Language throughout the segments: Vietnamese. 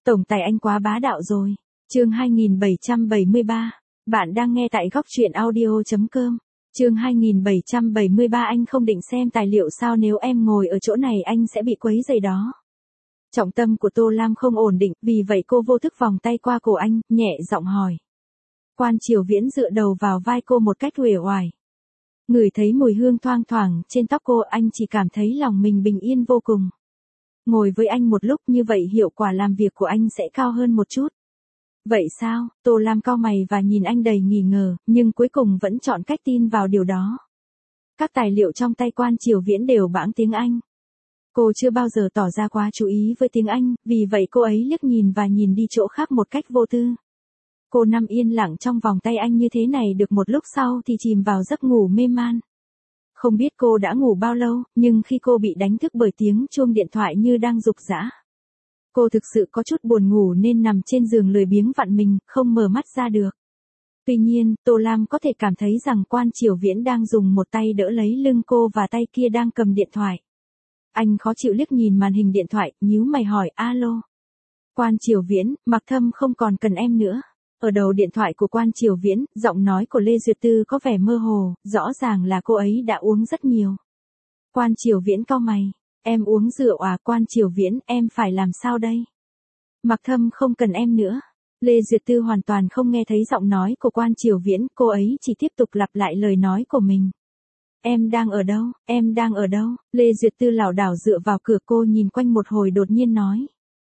Tổng tài anh quá bá đạo rồi. Chương 2773. Bạn đang nghe tại góc truyện audio.com. Chương 2773. Anh không định xem tài liệu sao? Nếu em ngồi ở chỗ này anh sẽ bị quấy rầy đó. Trọng tâm của Tô Lam không ổn định, vì vậy cô vô thức vòng tay qua cổ anh, nhẹ giọng hỏi. Quan Triều Viễn dựa đầu vào vai cô một cách uể oải. Ngửi thấy mùi hương thoang thoảng trên tóc cô, anh chỉ cảm thấy lòng mình bình yên vô cùng. Ngồi với anh một lúc như vậy hiệu quả làm việc của anh sẽ cao hơn một chút. Vậy sao? Tô Lam cau mày và nhìn anh đầy nghi ngờ, nhưng cuối cùng vẫn chọn cách tin vào điều đó. Các tài liệu trong tay Quan Triều Viễn đều bảng tiếng Anh. Cô chưa bao giờ tỏ ra quá chú ý với tiếng Anh, vì vậy cô ấy liếc nhìn và nhìn đi chỗ khác một cách vô tư. Cô nằm yên lặng trong vòng tay anh như thế này được một lúc sau thì chìm vào giấc ngủ mê man. Không biết cô đã ngủ bao lâu, nhưng khi cô bị đánh thức bởi tiếng chuông điện thoại như đang rục rã. Cô thực sự có chút buồn ngủ nên nằm trên giường lười biếng vặn mình, không mở mắt ra được. Tuy nhiên, Tô Lam có thể cảm thấy rằng Quan Triều Viễn đang dùng một tay đỡ lấy lưng cô và tay kia đang cầm điện thoại. Anh khó chịu liếc nhìn màn hình điện thoại, nhíu mày hỏi alo. Quan Triều Viễn, Mạc Thâm không còn cần em nữa. Ở đầu điện thoại của Quan Triều Viễn, giọng nói của Lê Duyệt Tư có vẻ mơ hồ, rõ ràng là cô ấy đã uống rất nhiều. Quan Triều Viễn cau mày, em uống rượu à? Quan Triều Viễn, em phải làm sao đây? Mạc Thâm không cần em nữa. Lê Duyệt Tư hoàn toàn không nghe thấy giọng nói của Quan Triều Viễn, cô ấy chỉ tiếp tục lặp lại lời nói của mình. Em đang ở đâu? Em đang ở đâu? Lê Duyệt Tư lảo đảo dựa vào cửa, cô nhìn quanh một hồi đột nhiên nói.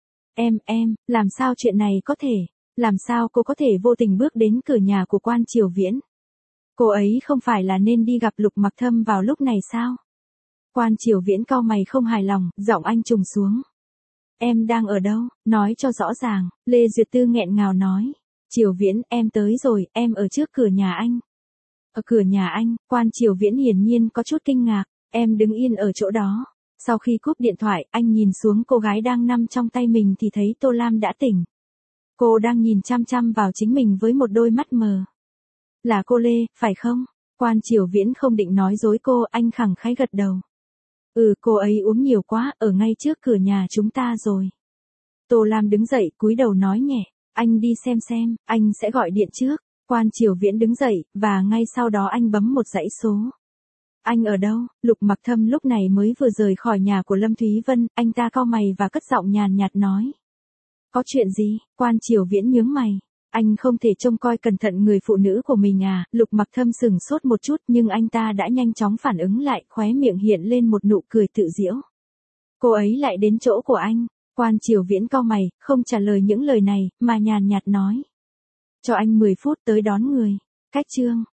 Em, làm sao chuyện này có thể? Làm sao cô có thể vô tình bước đến cửa nhà của Quan Triều Viễn? Cô ấy không phải là nên đi gặp Lục Mặc Thâm vào lúc này sao? Quan Triều Viễn cau mày không hài lòng, giọng anh trùng xuống. Em đang ở đâu? Nói cho rõ ràng. Lê Duyệt Tư nghẹn ngào nói. Triều Viễn, em tới rồi, em ở trước cửa nhà anh. Ở cửa nhà anh? Quan Triều Viễn hiển nhiên có chút kinh ngạc. Em đứng yên ở chỗ đó. Sau khi cúp điện thoại, anh nhìn xuống cô gái đang nằm trong tay mình thì thấy Tô Lam đã tỉnh. Cô đang nhìn chăm chăm vào chính mình với một đôi mắt mờ. Là cô Lê, phải không? Quan Triều Viễn không định nói dối cô, anh khẳng khái gật đầu. Cô ấy uống nhiều quá, ở ngay trước cửa nhà chúng ta rồi. Tô Lam đứng dậy, cúi đầu nói nhẹ, anh đi xem, anh sẽ gọi điện trước. Quan Triều Viễn đứng dậy, và ngay sau đó anh bấm một dãy số. Anh ở đâu? Lục Mặc Thâm lúc này mới vừa rời khỏi nhà của Lâm Thúy Vân, anh ta cau mày và cất giọng nhàn nhạt nói. Có chuyện gì? Quan Triều Viễn nhướng mày. Anh không thể trông coi cẩn thận người phụ nữ của mình à? Lục Mặc Thâm sừng sốt một chút nhưng anh ta đã nhanh chóng phản ứng lại, khóe miệng hiện lên một nụ cười tự giễu. Cô ấy lại đến chỗ của anh. Quan Triều Viễn cau mày, không trả lời những lời này, mà nhàn nhạt nói. Cho anh 10 phút tới đón người. Cách chương.